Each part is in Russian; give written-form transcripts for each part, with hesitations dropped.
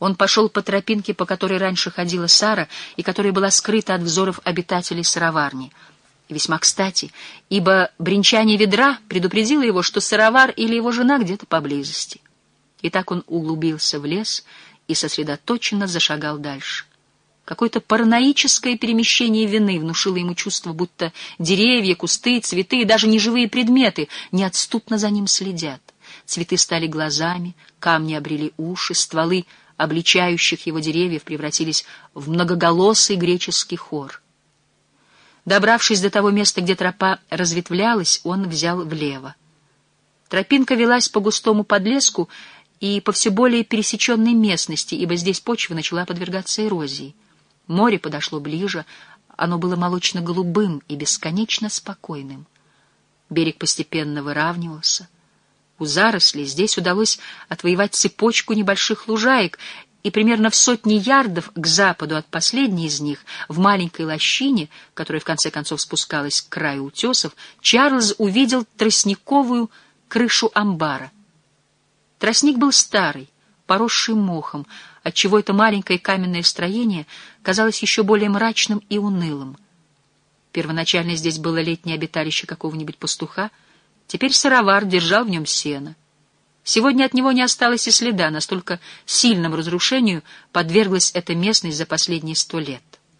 Он пошел по тропинке, по которой раньше ходила Сара, и которая была скрыта от взоров обитателей сыроварни. И весьма кстати, ибо бренчание ведра предупредило его, что сыровар или его жена где-то поблизости. И так он углубился в лес и сосредоточенно зашагал дальше. Какое-то параноическое перемещение вины внушило ему чувство, будто деревья, кусты, цветы и даже неживые предметы неотступно за ним следят. Цветы стали глазами, камни обрели уши, стволы обличающих его деревьев превратились в многоголосый греческий хор. Добравшись до того места, где тропа разветвлялась, он взял влево. Тропинка велась по густому подлеску и по все более пересеченной местности, ибо здесь почва начала подвергаться эрозии. Море подошло ближе, оно было молочно-голубым и бесконечно спокойным. Берег постепенно выравнивался. У зарослей здесь удалось отвоевать цепочку небольших лужаек, и примерно в 100 ярдов к западу от последней из них, в маленькой лощине, которая в конце концов спускалась к краю утесов, Чарльз увидел тростниковую крышу амбара. Тростник был старый, поросший мохом, отчего это маленькое каменное строение казалось еще более мрачным и унылым. Первоначально здесь было летнее обиталище какого-нибудь пастуха, теперь сыровар держал в нем сено. Сегодня от него не осталось и следа, настолько сильному разрушению подверглась эта местность за последние 100 лет.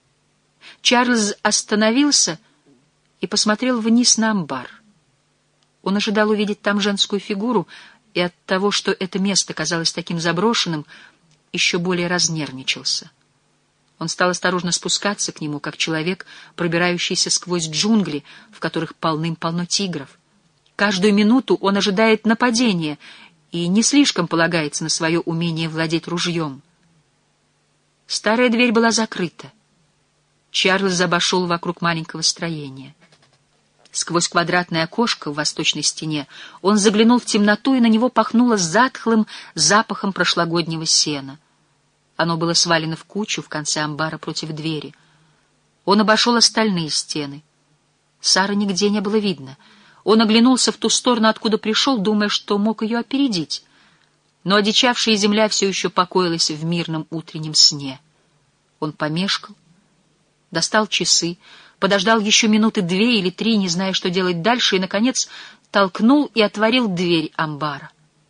Чарльз остановился и посмотрел вниз на амбар. Он ожидал увидеть там женскую фигуру, и от того, что это место казалось таким заброшенным, еще более разнервничался. Он стал осторожно спускаться к нему, как человек, пробирающийся сквозь джунгли, в которых полным-полно тигров. Каждую минуту он ожидает нападения и не слишком полагается на свое умение владеть ружьем. Старая дверь была закрыта. Чарльз обошел вокруг маленького строения. Сквозь квадратное окошко в восточной стене он заглянул в темноту, и на него пахнуло затхлым запахом прошлогоднего сена. Оно было свалено в кучу в конце амбара против двери. Он обошел остальные стены. Сары нигде не было видно. Он оглянулся в ту сторону, откуда пришел, думая, что мог ее опередить. Но одичавшая земля все еще покоилась в мирном утреннем сне. Он помешкал, достал часы, подождал еще минуты 2 или 3, не зная, что делать дальше, и, наконец, толкнул и отворил дверь амбара.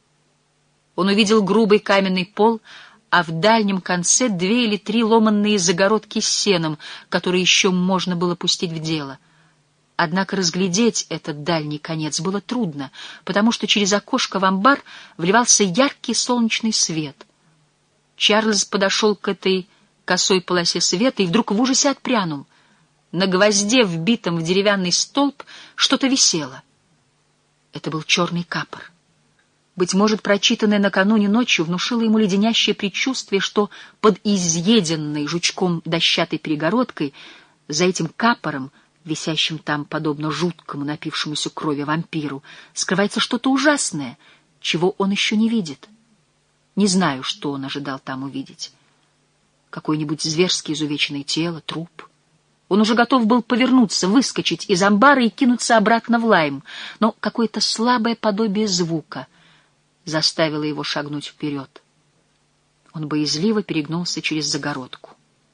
Он увидел грубый каменный пол, а в дальнем конце 2 или 3 ломанные загородки с сеном, которые еще можно было пустить в дело. Однако разглядеть этот дальний конец было трудно, потому что через окошко в амбар вливался яркий солнечный свет. Чарльз подошел к этой косой полосе света и вдруг в ужасе отпрянул. На гвозде, вбитом в деревянный столб, что-то висело. Это был черный капор. Быть может, прочитанное накануне ночью внушило ему леденящее предчувствие, что под изъеденной жучком дощатой перегородкой, за этим капором, висящим там, подобно жуткому напившемуся крови вампиру, скрывается что-то ужасное, чего он еще не видит. Не знаю, что он ожидал там увидеть. Какое-нибудь зверски изувеченное тело, труп. Он уже готов был повернуться, выскочить из амбара и кинуться обратно в Лайм, но какое-то слабое подобие звука заставило его шагнуть вперед. Он боязливо перегнулся через загородку.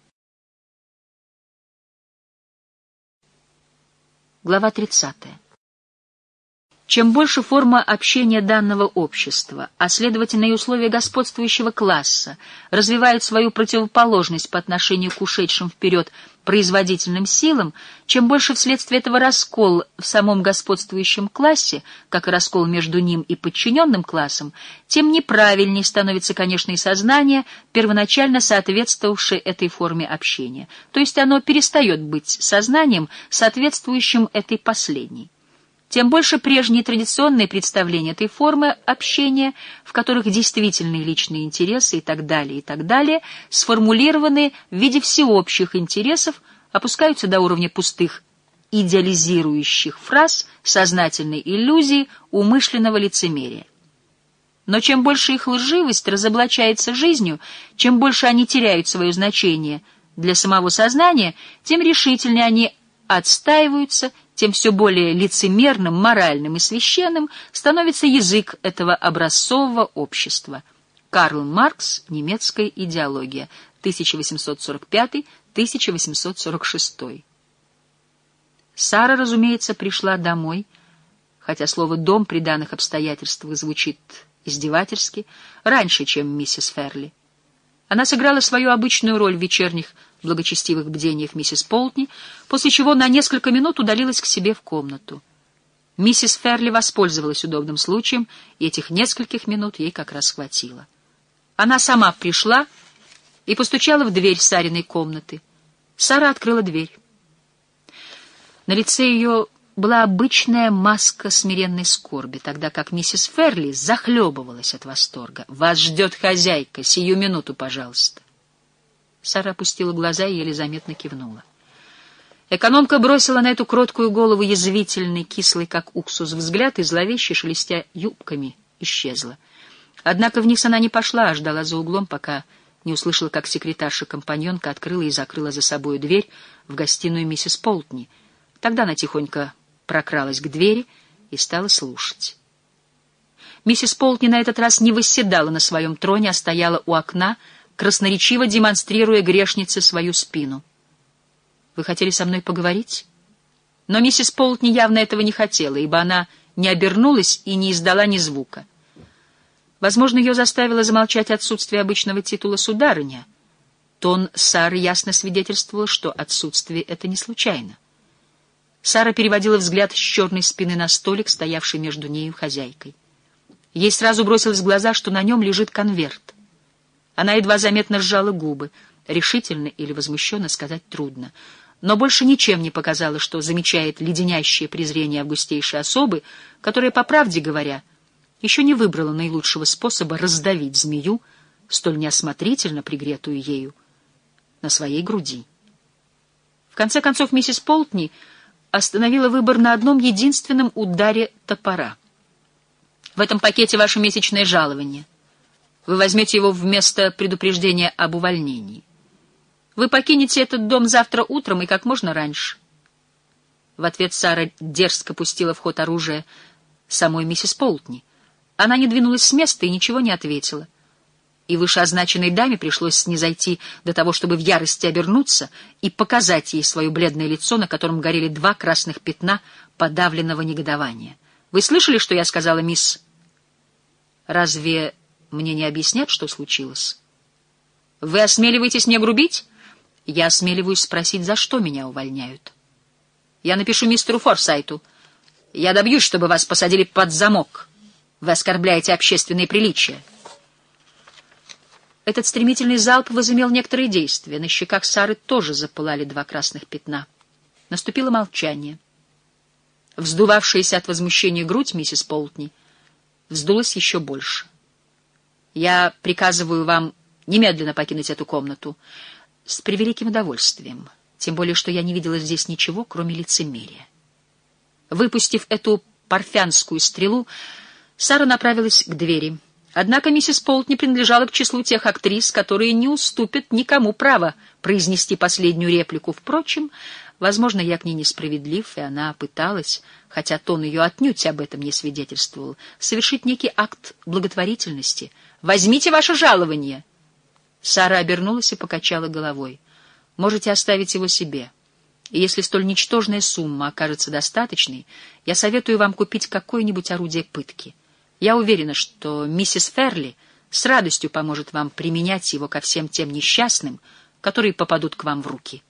Глава 30. Чем больше форма общения данного общества, а следовательно и условия господствующего класса, развивают свою противоположность по отношению к ушедшим вперед производительным силам, чем больше вследствие этого раскол в самом господствующем классе, как и раскол между ним и подчиненным классом, тем неправильней становится, конечно, и сознание, первоначально соответствовавшее этой форме общения, то есть оно перестает быть сознанием, соответствующим этой последней. Тем больше прежние традиционные представления этой формы общения, в которых действительные личные интересы и так далее, сформулированные в виде всеобщих интересов, опускаются до уровня пустых идеализирующих фраз, сознательной иллюзии, умышленного лицемерия. Но чем больше их лживость разоблачается жизнью, чем больше они теряют свое значение для самого сознания, тем решительнее они отстаиваются, тем все более лицемерным, моральным и священным становится язык этого образцового общества. Карл Маркс. Немецкая идеология. 1845-1846. Сара, разумеется, пришла домой, хотя слово «дом» при данных обстоятельствах звучит издевательски, раньше, чем миссис Ферли. Она сыграла свою обычную роль в вечерних благочестивых бдениях миссис Полтни, после чего на несколько минут удалилась к себе в комнату. Миссис Ферли воспользовалась удобным случаем, и этих нескольких минут ей как раз хватило. Она сама пришла и постучала в дверь Сариной комнаты. Сара открыла дверь. На лице ее была обычная маска смиренной скорби, тогда как миссис Ферли захлебывалась от восторга. «Вас ждет хозяйка, сию минуту, пожалуйста». Сара опустила глаза и еле заметно кивнула. Экономка бросила на эту кроткую голову язвительный, кислый, как уксус, взгляд и, зловеще шелестя юбками, исчезла. Однако вниз она не пошла, а ждала за углом, пока не услышала, как секретарша-компаньонка открыла и закрыла за собой дверь в гостиную миссис Полтни. Тогда она тихонько прокралась к двери и стала слушать. Миссис Полтни на этот раз не восседала на своем троне, а стояла у окна, красноречиво демонстрируя грешнице свою спину. «Вы хотели со мной поговорить?» Но миссис Полтни явно этого не хотела, ибо она не обернулась и не издала ни звука. Возможно, ее заставило замолчать отсутствие обычного титула «сударыня». Тон Сары ясно свидетельствовал, что отсутствие это не случайно. Сара переводила взгляд с черной спины на столик, стоявший между ней и хозяйкой. Ей сразу бросилось в глаза, что на нем лежит конверт. Она едва заметно сжала губы. Решительно или возмущенно сказать трудно. Но больше ничем не показала, что замечает леденящее презрение августейшей особы, которая, по правде говоря, еще не выбрала наилучшего способа раздавить змею, столь неосмотрительно пригретую ею, на своей груди. В конце концов, миссис Полтни остановила выбор на одном единственном ударе топора. «В этом пакете ваше месячное жалование. Вы возьмете его вместо предупреждения об увольнении. Вы покинете этот дом завтра утром и как можно раньше». В ответ Сара дерзко пустила в ход оружие самой миссис Полтни. Она не двинулась с места и ничего не ответила. И вышеозначенной даме пришлось снизойти до того, чтобы в ярости обернуться и показать ей свое бледное лицо, на котором горели 2 красных пятна подавленного негодования. «Вы слышали, что я сказала, мисс? Разве мне не объяснят, что случилось? Вы осмеливаетесь мне грубить? Я осмеливаюсь спросить, за что меня увольняют. Я напишу мистеру Форсайту. Я добьюсь, чтобы вас посадили под замок. Вы оскорбляете общественные приличия». Этот стремительный залп возымел некоторые действия. На щеках Сары тоже запылали 2 красных пятна. Наступило молчание. Вздувавшаяся от возмущения грудь миссис Полтни вздулась еще больше. «Я приказываю вам немедленно покинуть эту комнату». «С превеликим удовольствием, тем более, что я не видела здесь ничего, кроме лицемерия». Выпустив эту парфянскую стрелу, Сара направилась к двери. Однако миссис Полтни принадлежала к числу тех актрис, которые не уступят никому права произнести последнюю реплику. Впрочем, возможно, я к ней несправедлив, и она пыталась, хотя тон ее отнюдь об этом не свидетельствовал, совершить некий акт благотворительности. «Возьмите ваше жалование!» Сара обернулась и покачала головой. «Можете оставить его себе. И если столь ничтожная сумма окажется достаточной, я советую вам купить какое-нибудь орудие пытки. Я уверена, что миссис Ферли с радостью поможет вам применять его ко всем тем несчастным, которые попадут к вам в руки».